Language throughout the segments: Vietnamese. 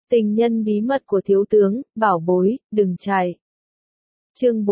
Tình nhân bí mật của thiếu tướng, bảo bối, đừng chạy. Chương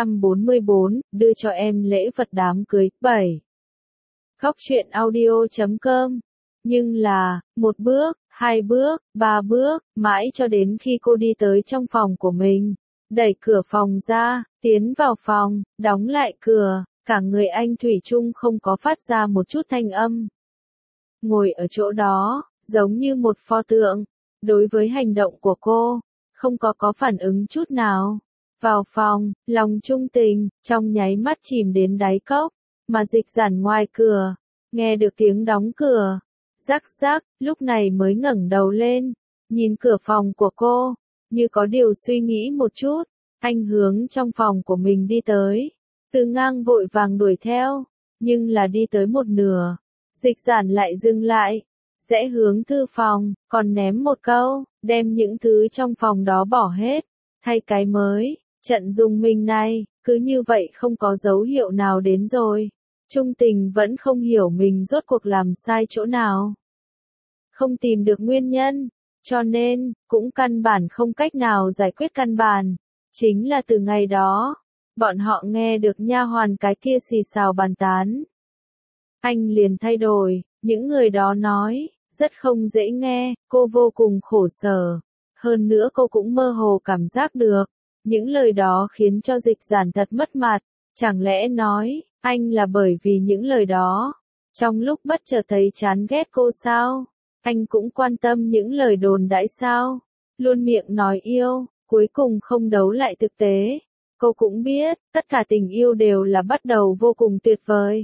444, đưa cho em lễ vật đám cưới, 7. Khóc chuyện audio.com. Nhưng là, một bước, hai bước, ba bước, mãi cho đến khi cô đi tới trong phòng của mình. Đẩy cửa phòng ra, tiến vào phòng, đóng lại cửa, cả người anh thủy chung không có phát ra một chút thanh âm. Ngồi ở chỗ đó, giống như một pho tượng. Đối với hành động của cô, không có phản ứng chút nào. Vào phòng, lòng trung tình, trong nháy mắt chìm đến đáy cốc, mà Dịch Giản ngoài cửa, nghe được tiếng đóng cửa. Rắc rắc, lúc này mới ngẩng đầu lên, nhìn cửa phòng của cô, như có điều suy nghĩ một chút, anh hướng trong phòng của mình đi tới. Từ Ngang vội vàng đuổi theo, nhưng là đi tới một nửa, Dịch Giản lại dừng lại. Rẽ hướng thư phòng, còn ném một câu, đem những thứ trong phòng đó bỏ hết, thay cái mới. Trận dùng mình này, cứ như vậy không có dấu hiệu nào đến rồi. Trung tình vẫn không hiểu mình rốt cuộc làm sai chỗ nào. Không tìm được nguyên nhân, cho nên, cũng căn bản không cách nào giải quyết căn bản. Chính là từ ngày đó, bọn họ nghe được nha hoàn cái kia xì xào bàn tán. Anh liền thay đổi, những người đó nói, rất không dễ nghe, cô vô cùng khổ sở. Hơn nữa cô cũng mơ hồ cảm giác được, những lời đó khiến cho Dịch Giản thật mất mặt. Chẳng lẽ nói, anh là bởi vì những lời đó, trong lúc bất chợt thấy chán ghét cô sao? Anh cũng quan tâm những lời đồn đãi sao? Luôn miệng nói yêu, cuối cùng không đấu lại thực tế. Cô cũng biết, tất cả tình yêu đều là bắt đầu vô cùng tuyệt vời.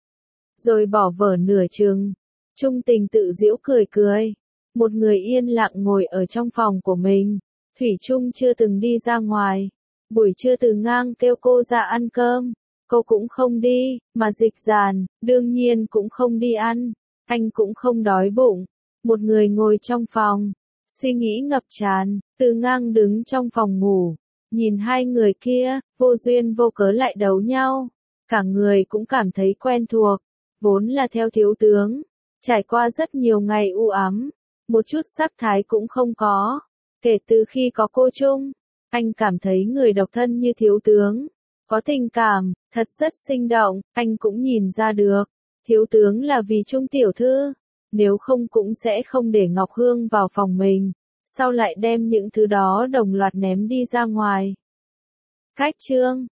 Rồi bỏ vở nửa chừng. Trung tình tự giễu cười cười. Một người yên lặng ngồi ở trong phòng của mình. Thủy chung chưa từng đi ra ngoài. Buổi trưa Từ Ngang kêu cô ra ăn cơm. Cô cũng không đi, mà Dịch Giản, đương nhiên cũng không đi ăn. Anh cũng không đói bụng. Một người ngồi trong phòng. Suy nghĩ ngập tràn, Từ Ngang đứng trong phòng ngủ. Nhìn hai người kia, vô duyên vô cớ lại đấu nhau. Cả người cũng cảm thấy quen thuộc. Vốn là theo thiếu tướng. Trải qua rất nhiều ngày u ám. Một chút sắc thái cũng không có. Kể từ khi có cô chung, anh cảm thấy người độc thân như thiếu tướng. Có tình cảm, thật rất sinh động, anh cũng nhìn ra được. Thiếu tướng là vì Trung tiểu thư. Nếu không cũng sẽ không để Ngọc Hương vào phòng mình. Sau lại đem những thứ đó đồng loạt ném đi ra ngoài. Cách chương